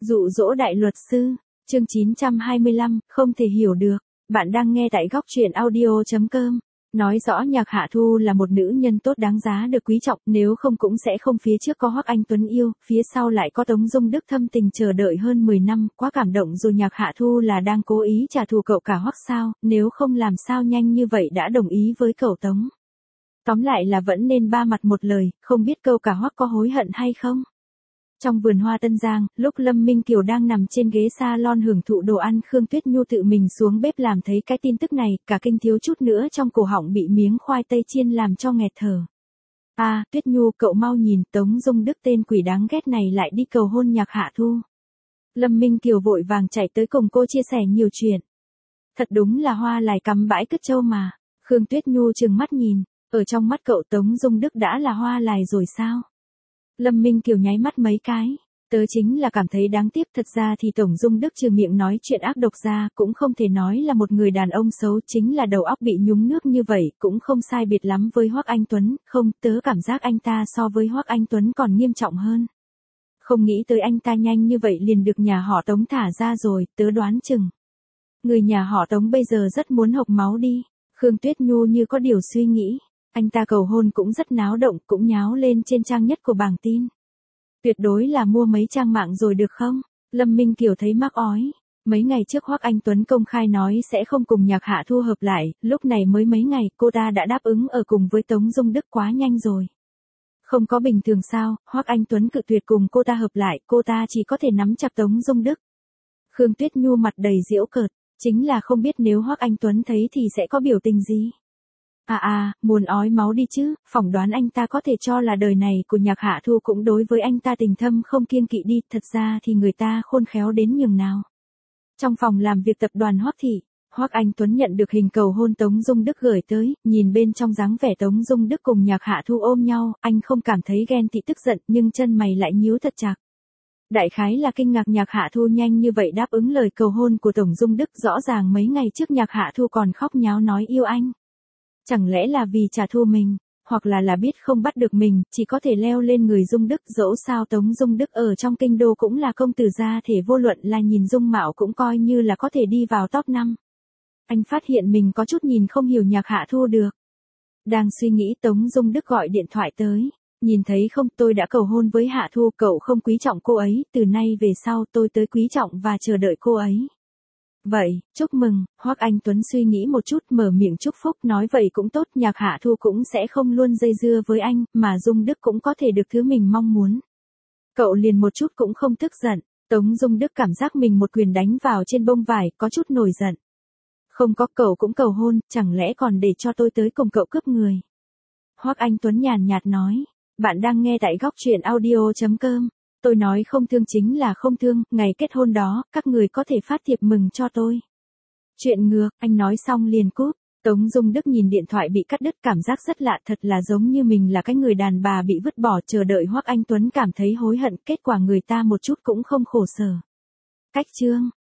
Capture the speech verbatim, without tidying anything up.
Dụ dỗ đại luật sư, chương chín trăm hai mươi lăm, không thể hiểu được. Bạn đang nghe tại góc truyện audio chấm com. Nói rõ Nhạc Hạ Thu là một nữ nhân tốt đáng giá được quý trọng, nếu không cũng sẽ không phía trước có Hoắc Anh Tuấn yêu, phía sau lại có Tống Dung Đức thâm tình chờ đợi hơn mười năm, quá cảm động rồi. Nhạc Hạ Thu là đang cố ý trả thù cậu cả Hoắc sao, nếu không làm sao nhanh như vậy đã đồng ý với cậu Tống. Tóm lại là vẫn nên ba mặt một lời, không biết cậu cả Hoắc có hối hận hay không. Trong vườn hoa Tân Giang, lúc Lâm Minh Kiều đang nằm trên ghế salon hưởng thụ đồ ăn, Khương Tuyết Nhu tự mình xuống bếp làm thấy cái tin tức này, cả kinh thiếu chút nữa trong cổ họng bị miếng khoai tây chiên làm cho nghẹt thở. À, Tuyết Nhu, cậu mau nhìn, Tống Dung Đức tên quỷ đáng ghét này lại đi cầu hôn Nhạc Hạ Thu. Lâm Minh Kiều vội vàng chạy tới cùng cô chia sẻ nhiều chuyện. Thật đúng là hoa lài cắm bãi cứt trâu mà. Khương Tuyết Nhu trừng mắt nhìn, ở trong mắt cậu Tống Dung Đức đã là hoa lài rồi sao? Lâm Minh Kiều nháy mắt mấy cái, tớ chính là cảm thấy đáng tiếc, thật ra thì Tổng Dung Đức trừ miệng nói chuyện ác độc ra, cũng không thể nói là một người đàn ông xấu, chính là đầu óc bị nhúng nước như vậy, cũng không sai biệt lắm với Hoắc Anh Tuấn, không, tớ cảm giác anh ta so với Hoắc Anh Tuấn còn nghiêm trọng hơn. Không nghĩ tới anh ta nhanh như vậy liền được nhà họ Tống thả ra rồi, tớ đoán chừng. Người nhà họ Tống bây giờ rất muốn hộc máu đi, Khương Tuyết Nhu như có điều suy nghĩ. Anh ta cầu hôn cũng rất náo động, cũng nháo lên trên trang nhất của bảng tin. Tuyệt đối là mua mấy trang mạng rồi được không? Lâm Minh Kiều thấy mắc ói. Mấy ngày trước Hoắc Anh Tuấn công khai nói sẽ không cùng Nhạc Hạ Thu hợp lại, lúc này mới mấy ngày cô ta đã đáp ứng ở cùng với Tống Dung Đức, quá nhanh rồi. Không có bình thường sao, Hoắc Anh Tuấn cự tuyệt cùng cô ta hợp lại, cô ta chỉ có thể nắm chặt Tống Dung Đức. Khương Tuyết Nhu mặt đầy giễu cợt, chính là không biết nếu Hoắc Anh Tuấn thấy thì sẽ có biểu tình gì. À à, muốn ói máu đi chứ, phỏng đoán anh ta có thể cho là đời này của Nhạc Hạ Thu cũng đối với anh ta tình thâm không kiêng kỵ đi, thật ra thì người ta khôn khéo đến nhường nào. Trong phòng làm việc tập đoàn Hoắc thị, Hoắc Anh Tuấn nhận được hình cầu hôn Tống Dung Đức gửi tới, nhìn bên trong dáng vẻ Tống Dung Đức cùng Nhạc Hạ Thu ôm nhau, anh không cảm thấy ghen tị tức giận nhưng chân mày lại nhíu thật chặt. Đại khái là kinh ngạc Nhạc Hạ Thu nhanh như vậy đáp ứng lời cầu hôn của Tổng Dung Đức, rõ ràng mấy ngày trước Nhạc Hạ Thu còn khóc nháo nói yêu anh. Chẳng lẽ là vì trả thù mình, hoặc là là biết không bắt được mình, chỉ có thể leo lên người Dung Đức, dẫu sao Tống Dung Đức ở trong kinh đô cũng là công tử gia thể, vô luận là nhìn dung mạo cũng coi như là có thể đi vào top năm. Anh phát hiện mình có chút nhìn không hiểu Nhạc Hạ Thu được. Đang suy nghĩ Tống Dung Đức gọi điện thoại tới, nhìn thấy không, tôi đã cầu hôn với Hạ Thu, cậu không quý trọng cô ấy, từ nay về sau tôi tới quý trọng và chờ đợi cô ấy. Vậy, chúc mừng, Hoắc Anh Tuấn suy nghĩ một chút mở miệng chúc phúc, nói vậy cũng tốt, Nhạc Hạ Thu cũng sẽ không luôn dây dưa với anh, mà Dung Đức cũng có thể được thứ mình mong muốn. Cậu liền một chút cũng không tức giận, Tống Dung Đức cảm giác mình một quyền đánh vào trên bông vải, có chút nổi giận. Không có, cậu cũng cầu hôn, chẳng lẽ còn để cho tôi tới cùng cậu cướp người. Hoắc Anh Tuấn nhàn nhạt nói, bạn đang nghe tại góc truyện audio chấm com. Tôi nói không thương chính là không thương, ngày kết hôn đó, các người có thể phát thiệp mừng cho tôi. Chuyện ngược, anh nói xong liền cúp. Tống Dung Đức nhìn điện thoại bị cắt đứt, cảm giác rất lạ, thật là giống như mình là cái người đàn bà bị vứt bỏ, chờ đợi Hoắc Anh Tuấn cảm thấy hối hận, kết quả người ta một chút cũng không khổ sở. Cách chương.